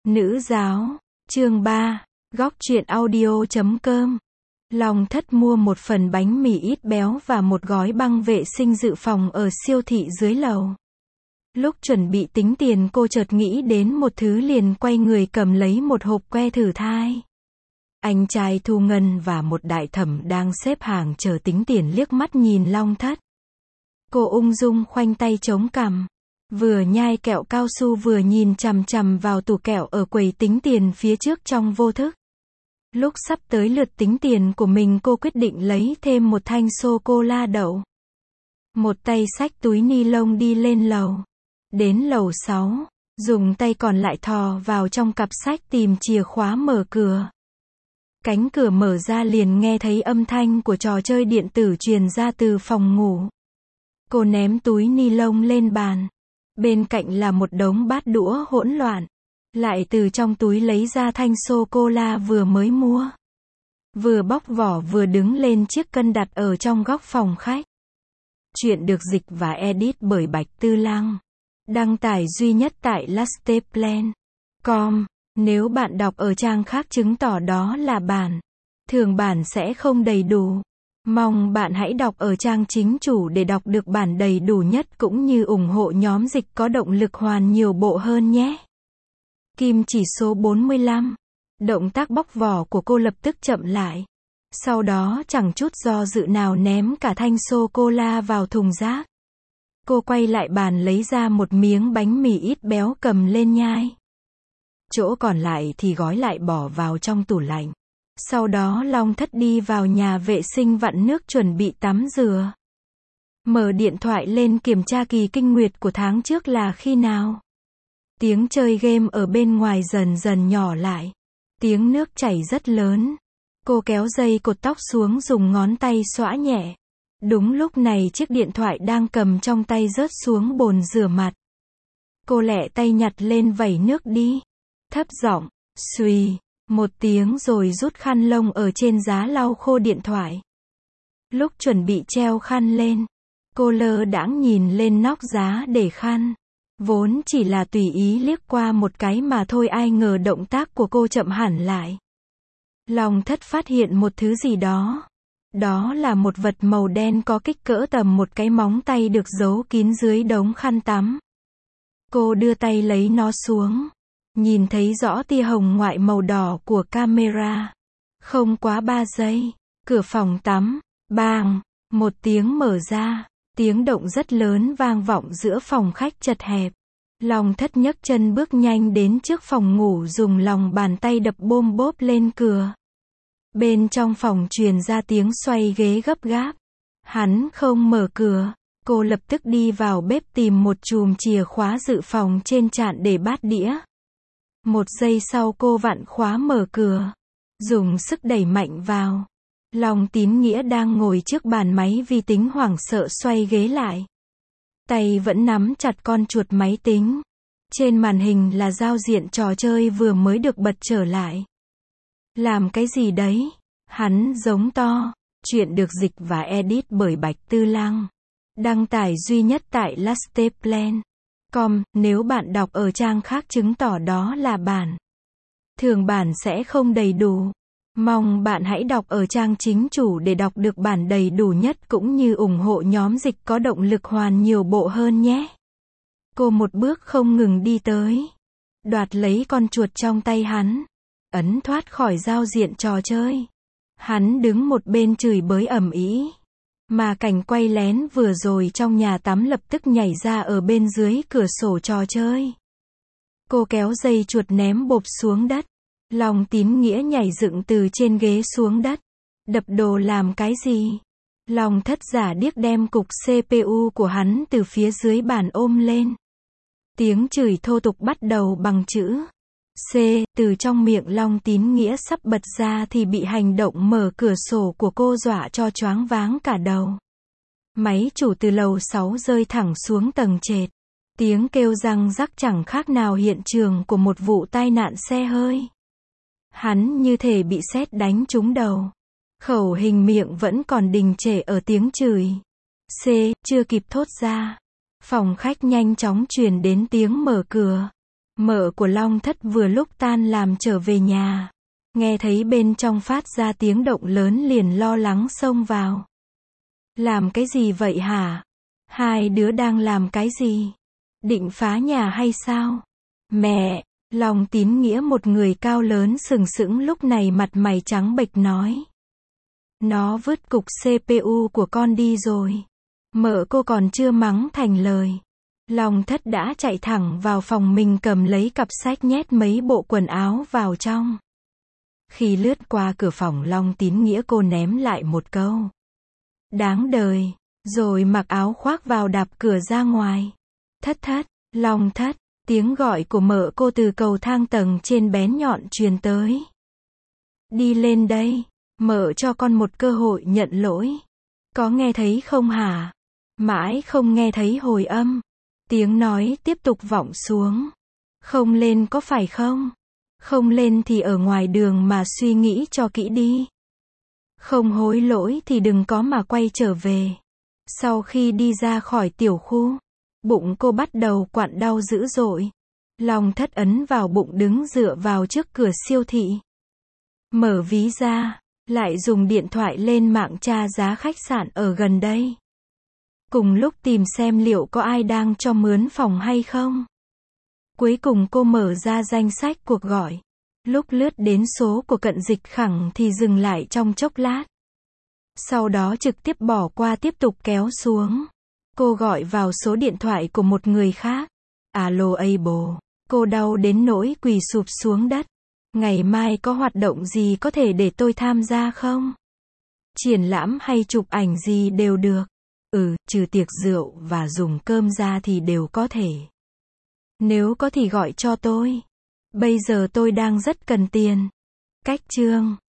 Nữ giáo, chương 3, góc truyện audio.com. Long Thất mua một phần bánh mì ít béo và một gói băng vệ sinh dự phòng ở siêu thị dưới lầu. Lúc chuẩn bị tính tiền cô chợt nghĩ đến một thứ liền quay người cầm lấy một hộp que thử thai. Anh trai Thu Ngân và một đại thẩm đang xếp hàng chờ tính tiền liếc mắt nhìn Long Thất. Cô ung dung khoanh tay chống cằm, vừa nhai kẹo cao su vừa nhìn chằm chằm vào tủ kẹo ở quầy tính tiền phía trước trong vô thức. Lúc sắp tới lượt tính tiền của mình cô quyết định lấy thêm một thanh sô-cô-la đậu. Một tay xách túi ni lông đi lên lầu. Đến lầu 6, dùng tay còn lại thò vào trong cặp sách tìm chìa khóa mở cửa. Cánh cửa mở ra liền nghe thấy âm thanh của trò chơi điện tử truyền ra từ phòng ngủ. Cô ném túi ni lông lên bàn. Bên cạnh là một đống bát đũa hỗn loạn. Lại từ trong túi lấy ra thanh sô-cô-la vừa mới mua. Vừa bóc vỏ vừa đứng lên chiếc cân đặt ở trong góc phòng khách. Chuyện được dịch và edit bởi Bạch Tư Lăng. Đăng tải duy nhất tại lasteplan.com. Nếu bạn đọc ở trang khác chứng tỏ đó là bản. Thường bản sẽ không đầy đủ. Mong bạn hãy đọc ở trang chính chủ để đọc được bản đầy đủ nhất cũng như ủng hộ nhóm dịch có động lực hoàn nhiều bộ hơn nhé. Kim chỉ số 45. Động tác bóc vỏ của cô lập tức chậm lại. Sau đó chẳng chút do dự nào ném cả thanh sô-cô-la vào thùng rác. Cô quay lại bàn lấy ra một miếng bánh mì ít béo cầm lên nhai. Chỗ còn lại thì gói lại bỏ vào trong tủ lạnh. Sau đó Long Thất đi vào nhà vệ sinh vặn nước chuẩn bị tắm rửa. Mở điện thoại lên kiểm tra kỳ kinh nguyệt của tháng trước là khi nào. Tiếng chơi game ở bên ngoài dần dần nhỏ lại. Tiếng nước chảy rất lớn. Cô kéo dây cột tóc xuống dùng ngón tay xõa nhẹ. Đúng lúc này chiếc điện thoại đang cầm trong tay rớt xuống bồn rửa mặt. Cô lẹ tay nhặt lên vẩy nước đi. Thấp giọng, xùy, một tiếng rồi rút khăn lông ở trên giá lau khô điện thoại. Lúc chuẩn bị treo khăn lên, cô lơ đãng nhìn lên nóc giá để khăn. Vốn chỉ là tùy ý liếc qua một cái mà thôi ai ngờ động tác của cô chậm hẳn lại. Long Thất phát hiện một thứ gì đó. Đó là một vật màu đen có kích cỡ tầm một cái móng tay được giấu kín dưới đống khăn tắm. Cô đưa tay lấy nó xuống. Nhìn thấy rõ tia hồng ngoại màu đỏ của camera. Không quá 3 giây, cửa phòng tắm, bang, một tiếng mở ra. Tiếng động rất lớn vang vọng giữa phòng khách chật hẹp. Long Thất nhấc chân bước nhanh đến trước phòng ngủ dùng lòng bàn tay đập bôm bốp lên cửa. Bên trong phòng truyền ra tiếng xoay ghế gấp gáp. Hắn không mở cửa. Cô lập tức đi vào bếp tìm một chùm chìa khóa dự phòng trên chạn để bát đĩa. Một giây sau cô vặn khóa mở cửa. Dùng sức đẩy mạnh vào. Long Tín Nghĩa đang ngồi trước bàn máy vi tính hoảng sợ xoay ghế lại. Tay vẫn nắm chặt con chuột máy tính. Trên màn hình là giao diện trò chơi vừa mới được bật trở lại. Làm cái gì đấy? Hắn giống to. Chuyện được dịch và edit bởi Bạch Tư Lăng. Đăng tải duy nhất tại lasteplan.com. Nếu bạn đọc ở trang khác chứng tỏ đó là bản. Thường bản sẽ không đầy đủ. Mong bạn hãy đọc ở trang chính chủ để đọc được bản đầy đủ nhất cũng như ủng hộ nhóm dịch có động lực hoàn nhiều bộ hơn nhé. Cô một bước không ngừng đi tới. Đoạt lấy con chuột trong tay hắn. Ấn thoát khỏi giao diện trò chơi. Hắn đứng một bên chửi bới ầm ĩ. Mà cảnh quay lén vừa rồi trong nhà tắm lập tức nhảy ra ở bên dưới cửa sổ trò chơi. Cô kéo dây chuột ném bộp xuống đất. Long Tín Nghĩa nhảy dựng từ trên ghế xuống đất. Đập đồ làm cái gì? Long Thất giả điếc đem cục CPU của hắn từ phía dưới bàn ôm lên. Tiếng chửi thô tục bắt đầu bằng chữ C. Từ trong miệng Long Tín Nghĩa sắp bật ra thì bị hành động mở cửa sổ của cô dọa cho choáng váng cả đầu. Máy chủ từ lầu 6 rơi thẳng xuống tầng trệt. Tiếng kêu răng rắc chẳng khác nào hiện trường của một vụ tai nạn xe hơi. Hắn như thể bị sét đánh trúng đầu. Khẩu hình miệng vẫn còn đình trệ ở tiếng chửi C. Chưa kịp thốt ra. Phòng khách nhanh chóng truyền đến tiếng mở cửa. Mợ của Long Thất vừa lúc tan làm trở về nhà. Nghe thấy bên trong phát ra tiếng động lớn liền lo lắng xông vào. Làm cái gì vậy hả? Hai đứa đang làm cái gì? Định phá nhà hay sao? Mẹ, Long Tín Nghĩa một người cao lớn sừng sững lúc này mặt mày trắng bệch nói. Nó vứt cục CPU của con đi rồi. Mợ cô còn chưa mắng thành lời. Long Thất đã chạy thẳng vào phòng mình cầm lấy cặp sách nhét mấy bộ quần áo vào trong. Khi lướt qua cửa phòng Long Tín Nghĩa cô ném lại một câu. Đáng đời, rồi mặc áo khoác vào đạp cửa ra ngoài. Thất thất, Long Thất, tiếng gọi của mợ cô từ cầu thang tầng trên bén nhọn truyền tới. Đi lên đây, mợ cho con một cơ hội nhận lỗi. Có nghe thấy không hả? Mãi không nghe thấy hồi âm. Tiếng nói tiếp tục vọng xuống. Không lên có phải không? Không lên thì ở ngoài đường mà suy nghĩ cho kỹ đi. Không hối lỗi thì đừng có mà quay trở về. Sau khi đi ra khỏi tiểu khu, bụng cô bắt đầu quặn đau dữ dội. Long Thất ấn vào bụng đứng dựa vào trước cửa siêu thị. Mở ví ra, lại dùng điện thoại lên mạng tra giá khách sạn ở gần đây. Cùng lúc tìm xem liệu có ai đang cho mướn phòng hay không. Cuối cùng cô mở ra danh sách cuộc gọi. Lúc lướt đến số của Cận Dịch Khẳng thì dừng lại trong chốc lát. Sau đó trực tiếp bỏ qua tiếp tục kéo xuống. Cô gọi vào số điện thoại của một người khác. Alo Able. Cô đau đến nỗi quỳ sụp xuống đất. Ngày mai có hoạt động gì có thể để tôi tham gia không? Triển lãm hay chụp ảnh gì đều được. Trừ tiệc rượu và dùng cơm ra thì đều có thể. Nếu có thì gọi cho tôi. Bây giờ tôi đang rất cần tiền. Cách chương